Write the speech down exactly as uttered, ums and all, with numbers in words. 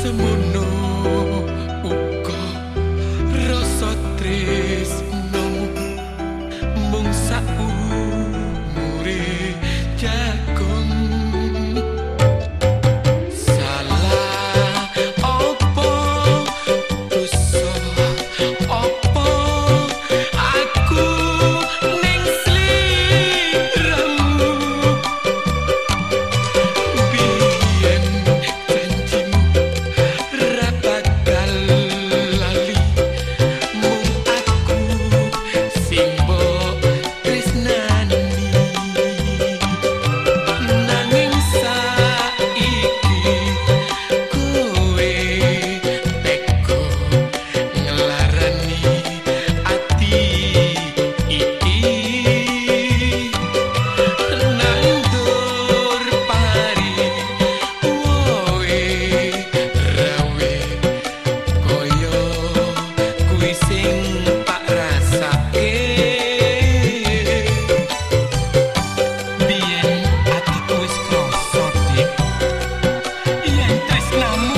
semono uga rasa tresno mung saumure jagon. Salah opo dosa opo aku ning sliramu. Biyen janjimu ra bakal lali, mung aku sing mbok tresnani. Nanging saiki kowe teko ngelarani ati iki. Nandur pari woe rawe koyo kuwi sing tak rasake. Biyen atiku wis krasa dik yen tresnamu